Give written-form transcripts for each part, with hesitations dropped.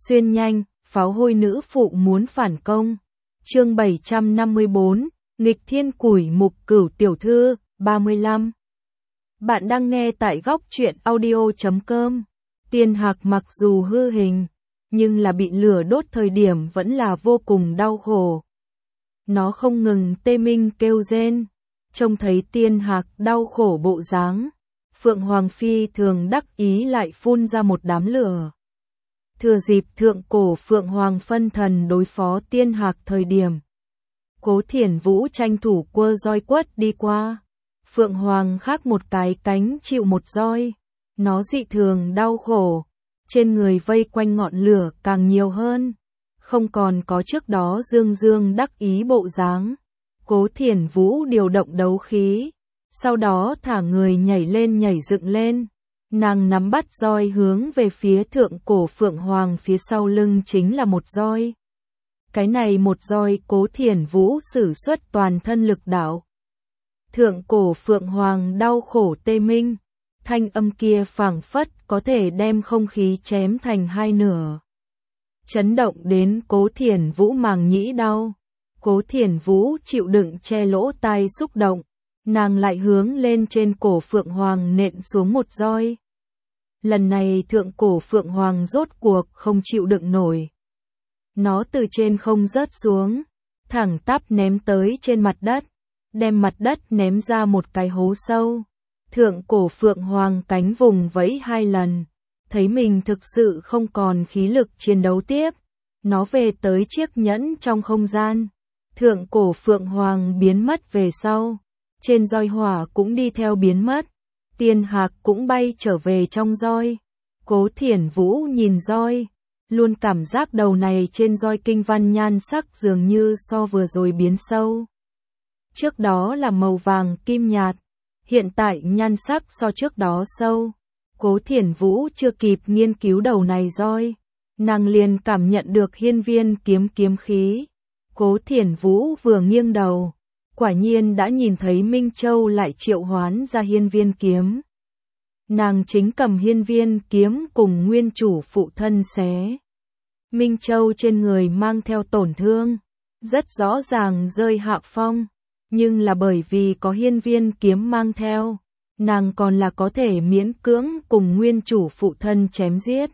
Xuyên nhanh, pháo hôi nữ phụ muốn phản công. Chương 754, nghịch thiên củi mục cửu tiểu thư, 35. Bạn đang nghe tại góc truyện audio.com. Tiên Hạc mặc dù hư hình, nhưng là bị lửa đốt thời điểm vẫn là vô cùng đau khổ. Nó không ngừng tê minh kêu rên, trông thấy Tiên Hạc đau khổ bộ dáng, Phượng Hoàng Phi thường đắc ý lại phun ra một đám lửa. Thừa dịp thượng cổ Phượng Hoàng phân thần đối phó Tiên Hạc thời điểm, Cố Thiển Vũ tranh thủ quơ roi quất đi qua. Phượng Hoàng khác một cái cánh chịu một roi, nó dị thường đau khổ, trên người vây quanh ngọn lửa càng nhiều hơn, không còn có trước đó dương dương đắc ý bộ dáng. Cố Thiển Vũ điều động đấu khí, sau đó thả người nhảy lên nhảy dựng lên, nàng nắm bắt roi hướng về phía thượng cổ Phượng Hoàng, phía sau lưng chính là một roi. Cái này một roi Cố Thiển Vũ sử xuất toàn thân lực đạo. Thượng cổ Phượng Hoàng đau khổ tê minh, thanh âm kia phảng phất có thể đem không khí chém thành hai nửa. Chấn động đến Cố Thiển Vũ màng nhĩ đau. Cố Thiển Vũ chịu đựng che lỗ tai xúc động, nàng lại hướng lên trên cổ Phượng Hoàng nện xuống một roi. Lần này thượng cổ Phượng Hoàng rốt cuộc không chịu đựng nổi. Nó từ trên không rớt xuống, thẳng tắp ném tới trên mặt đất, đem mặt đất ném ra một cái hố sâu. Thượng cổ Phượng Hoàng cánh vùng vẫy hai lần, thấy mình thực sự không còn khí lực chiến đấu tiếp, nó về tới chiếc nhẫn trong không gian. Thượng cổ Phượng Hoàng biến mất về sau, trên roi hỏa cũng đi theo biến mất, Tiên Hạc cũng bay trở về trong roi. Cố Thiển Vũ nhìn roi, luôn cảm giác đầu này trên roi kinh văn nhan sắc dường như so vừa rồi biến sâu. Trước đó là màu vàng kim nhạt, hiện tại nhan sắc so trước đó sâu. Cố Thiển Vũ chưa kịp nghiên cứu đầu này roi, nàng liền cảm nhận được hiên viên kiếm kiếm khí. Cố Thiển Vũ vừa nghiêng đầu, quả nhiên đã nhìn thấy Minh Châu lại triệu hoán ra hiên viên kiếm. Nàng chính cầm hiên viên kiếm cùng nguyên chủ phụ thân xé. Minh Châu trên người mang theo tổn thương, rất rõ ràng rơi hạ phong, nhưng là bởi vì có hiên viên kiếm mang theo, nàng còn là có thể miễn cưỡng cùng nguyên chủ phụ thân chém giết.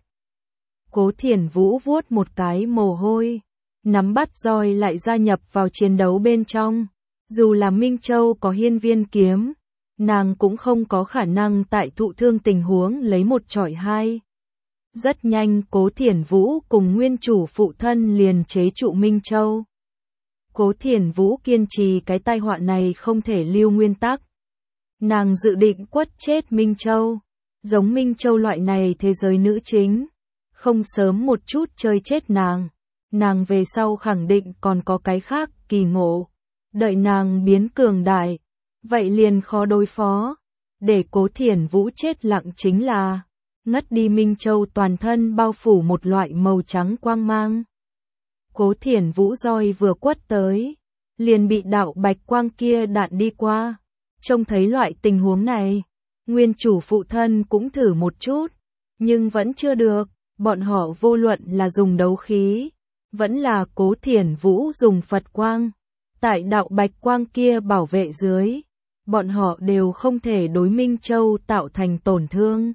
Cố Thiển Vũ vuốt một cái mồ hôi, nắm bắt roi lại gia nhập vào chiến đấu bên trong. Dù là Minh Châu có hiên viên kiếm, nàng cũng không có khả năng tại thụ thương tình huống lấy một chọi hai. Rất nhanh Cố Thiển Vũ cùng nguyên chủ phụ thân liền chế trụ Minh Châu. Cố Thiển Vũ kiên trì cái tai họa này không thể lưu nguyên tắc. Nàng dự định quất chết Minh Châu. Giống Minh Châu loại này thế giới nữ chính, không sớm một chút chơi chết nàng. Nàng về sau khẳng định còn có cái khác kỳ ngộ. Đợi nàng biến cường đại, vậy liền khó đối phó. Để Cố Thiển Vũ chết lặng chính là ngất đi Minh Châu toàn thân bao phủ một loại màu trắng quang mang. Cố Thiển Vũ roi vừa quất tới, liền bị đạo bạch quang kia đạn đi qua. Trông thấy loại tình huống này, nguyên chủ phụ thân cũng thử một chút, nhưng vẫn chưa được. Bọn họ vô luận là dùng đấu khí, vẫn là Cố Thiển Vũ dùng Phật quang, tại đạo bạch quang kia bảo vệ dưới, bọn họ đều không thể đối Minh Châu tạo thành tổn thương.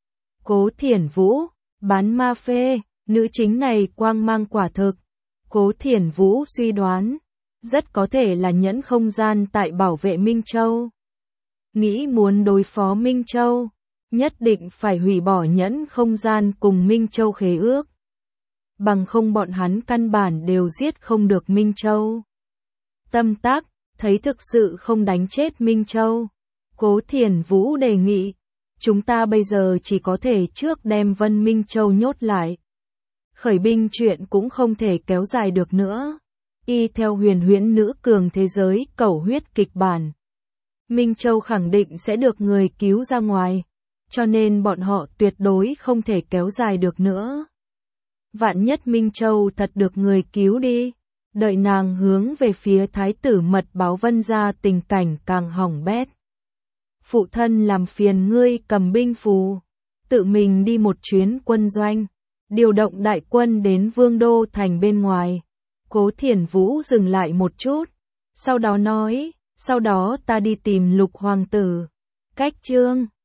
Cố Thiển Vũ, bán ma phê, nữ chính này quang mang quả thực. Cố Thiển Vũ suy đoán, rất có thể là nhẫn không gian tại bảo vệ Minh Châu. Nghĩ muốn đối phó Minh Châu, nhất định phải hủy bỏ nhẫn không gian cùng Minh Châu khế ước. Bằng không bọn hắn căn bản đều giết không được Minh Châu. Tâm tác, thấy thực sự không đánh chết Minh Châu. Cố Thiển Vũ đề nghị, chúng ta bây giờ chỉ có thể trước đem Vân Minh Châu nhốt lại. Khởi binh chuyện cũng không thể kéo dài được nữa. Y theo huyền huyễn nữ cường thế giới cẩu huyết kịch bản, Minh Châu khẳng định sẽ được người cứu ra ngoài, cho nên bọn họ tuyệt đối không thể kéo dài được nữa. Vạn nhất Minh Châu thật được người cứu đi, đợi nàng hướng về phía thái tử mật báo Vân ra tình cảnh càng hỏng bét. Phụ thân làm phiền ngươi cầm binh phù, tự mình đi một chuyến quân doanh, điều động đại quân đến Vương Đô thành bên ngoài. Cố Thiển Vũ dừng lại một chút, sau đó nói, sau đó ta đi tìm Lục hoàng tử. Cách chương